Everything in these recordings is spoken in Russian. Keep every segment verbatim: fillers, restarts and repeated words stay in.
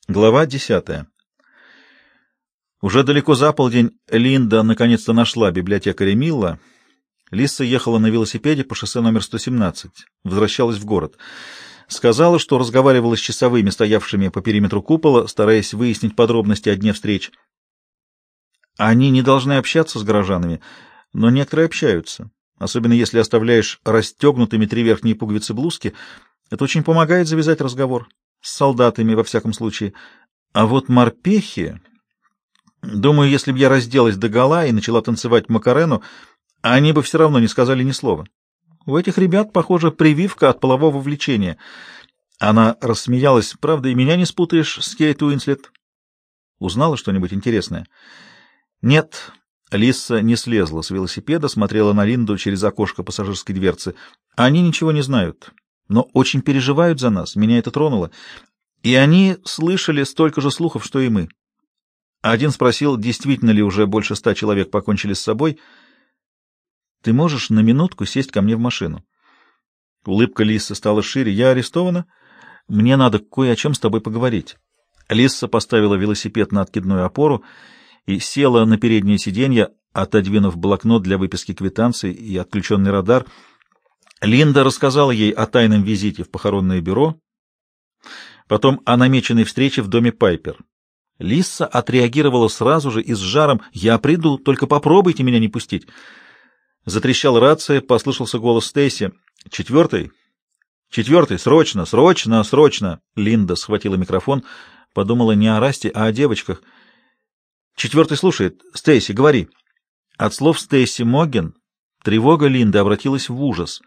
Глава десятая. Уже далеко за полдень Линда наконец-то нашла библиотекаря Милла. Лисса ехала на велосипеде по шоссе номер сто семнадцать, возвращалась в город. Сказала, что разговаривала с часовыми, стоявшими по периметру купола, стараясь выяснить подробности о дне встреч. Они не должны общаться с горожанами, но некоторые общаются, особенно если оставляешь расстегнутыми три верхние пуговицы блузки. Это очень помогает завязать разговор. С солдатами, во всяком случае. А вот морпехи... Думаю, если бы я разделась догола и начала танцевать Макарену, они бы все равно не сказали ни слова. У этих ребят, похоже, прививка от полового влечения. Она рассмеялась. Правда, и меня не спутаешь с Кейт Уинслет. Узнала что-нибудь интересное? Нет. Лисса не слезла с велосипеда, смотрела на Линду через окошко пассажирской дверцы. Они ничего не знают, но очень переживают за нас. Меня это тронуло. И они слышали столько же слухов, что и мы. Один спросил, действительно ли уже больше ста человек покончили с собой. «Ты можешь на минутку сесть ко мне в машину?» Улыбка Лиссы стала шире. «Я арестована. Мне надо кое о чем с тобой поговорить». Лисса поставила велосипед на откидную опору и села на переднее сиденье, отодвинув блокнот для выписки квитанций и отключенный радар. Линда рассказала ей о тайном визите в похоронное бюро, потом о намеченной встрече в доме Пайпер. Лисса отреагировала сразу же и с жаром: «Я приду, только попробуйте меня не пустить». Затрещала рация, послышался голос Стейси. «Четвертый? Четвертый! Срочно! Срочно! Срочно!» Линда схватила микрофон, подумала не о Расте, а о девочках. «Четвертый слушает. Стейси, говори». От слов Стейси Могген тревога Линды обратилась в ужас.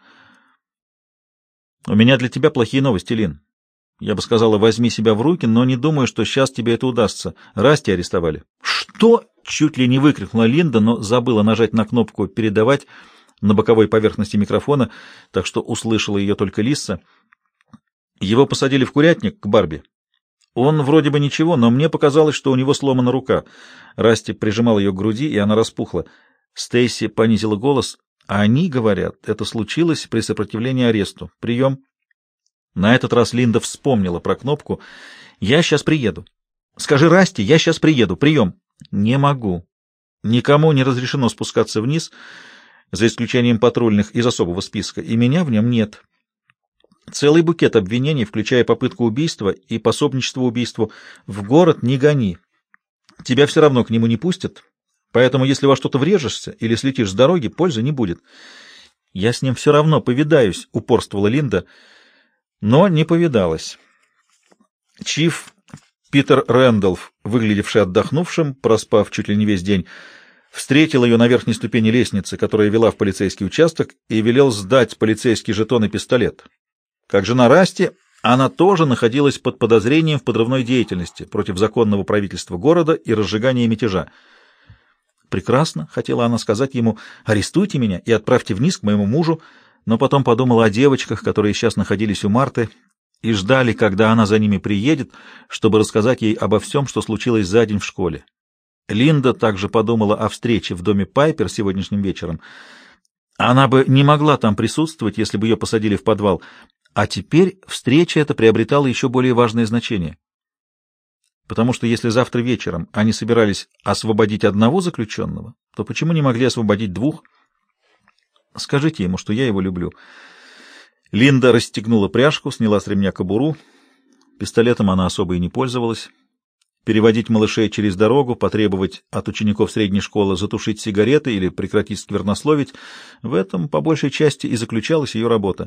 «У меня для тебя плохие новости, Лин. Я бы сказала, возьми себя в руки, но не думаю, что сейчас тебе это удастся. Расти арестовали». «Что?» — чуть ли не выкрикнула Линда, но забыла нажать на кнопку «Передавать» на боковой поверхности микрофона, так что услышала ее только Лисса. «Его посадили в курятник к Барби. Он вроде бы ничего, но мне показалось, что у него сломана рука». Расти прижимал ее к груди, и она распухла. Стейси понизила голос. «Они говорят, это случилось при сопротивлении аресту. Прием». На этот раз Линда вспомнила про кнопку. «Я сейчас приеду». «Скажи Расти, я сейчас приеду. Прием». «Не могу. Никому не разрешено спускаться вниз, за исключением патрульных из особого списка, и меня в нем нет. Целый букет обвинений, включая попытку убийства и пособничество убийству. В город не гони. Тебя все равно к нему не пустят, поэтому если во что-то врежешься или слетишь с дороги, пользы не будет». «Я с ним все равно повидаюсь», — упорствовала Линда, но не повидалась. Чиф Питер Рэндалф, выглядевший отдохнувшим, проспав чуть ли не весь день, встретил ее на верхней ступени лестницы, которая вела в полицейский участок, и велел сдать полицейский жетон и пистолет. Как жена Расти, она тоже находилась под подозрением в подрывной деятельности против законного правительства города и разжигания мятежа. «Прекрасно», — хотела она сказать ему, — «арестуйте меня и отправьте вниз к моему мужу», но потом подумала о девочках, которые сейчас находились у Марты, и ждали, когда она за ними приедет, чтобы рассказать ей обо всем, что случилось за день в школе. Линда также подумала о встрече в доме Пайпер сегодняшним вечером. Она бы не могла там присутствовать, если бы ее посадили в подвал, а теперь встреча эта приобретала еще более важное значение. Потому что если завтра вечером они собирались освободить одного заключенного, то почему не могли освободить двух? «Скажите ему, что я его люблю». Линда расстегнула пряжку, сняла с ремня кобуру. Пистолетом она особо и не пользовалась. Переводить малышей через дорогу, потребовать от учеников средней школы затушить сигареты или прекратить сквернословить — в этом, по большей части, и заключалась ее работа.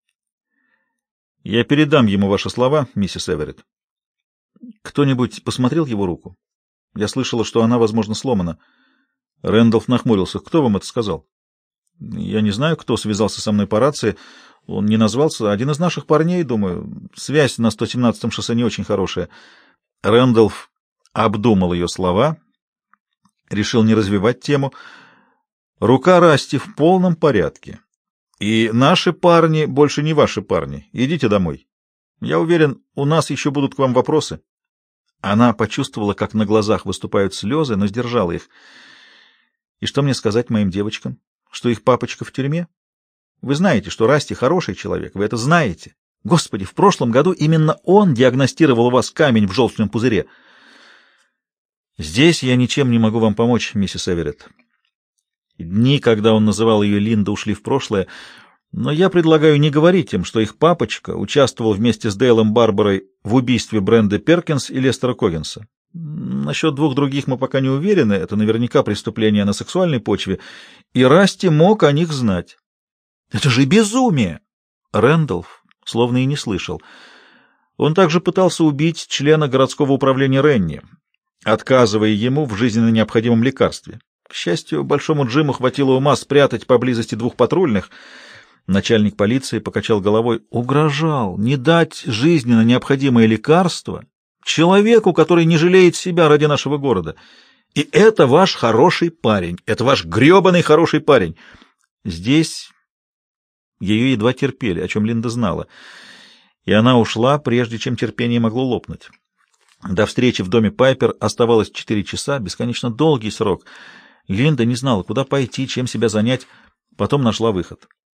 «Я передам ему ваши слова, миссис Эверетт». «Кто-нибудь посмотрел его руку? Я слышала, что она, возможно, сломана». Рэндалф нахмурился. «Кто вам это сказал?» «Я не знаю, кто связался со мной по рации. Он не назвался. Один из наших парней, думаю. Связь на сто семнадцатом шоссе не очень хорошая». Рэндалф обдумал ее слова, решил не развивать тему. «Рука Расти в полном порядке. И наши парни больше не ваши парни. Идите домой. Я уверен, у нас еще будут к вам вопросы». Она почувствовала, как на глазах выступают слезы, но сдержала их. «И что мне сказать моим девочкам? Что их папочка в тюрьме? Вы знаете, что Расти хороший человек, вы это знаете. Господи, в прошлом году именно он диагностировал у вас камень в желчном пузыре. Здесь я ничем не могу вам помочь, миссис Эверетт. Дни, когда он называл ее Линда, ушли в прошлое, но я предлагаю не говорить им, что их папочка участвовал вместе с Дейлом Барбарой в убийстве Бренды Перкинс и Лестера Коггинса. Насчет двух других мы пока не уверены, это наверняка преступление на сексуальной почве, и Расти мог о них знать. Это же безумие! Рэндалф словно и не слышал. Он также пытался убить члена городского управления Ренни, отказывая ему в жизненно необходимом лекарстве. К счастью, большому Джиму хватило ума спрятать поблизости двух патрульных. Начальник полиции покачал головой. Угрожал не дать жизненно необходимое лекарство человеку, который не жалеет себя ради нашего города. И это ваш хороший парень. Это ваш гребаный хороший парень. Здесь ее едва терпели, о чем Линда знала. И она ушла, прежде чем терпение могло лопнуть. До встречи в доме Пайпер оставалось четыре часа, бесконечно долгий срок. Линда не знала, куда пойти, чем себя занять. Потом нашла выход.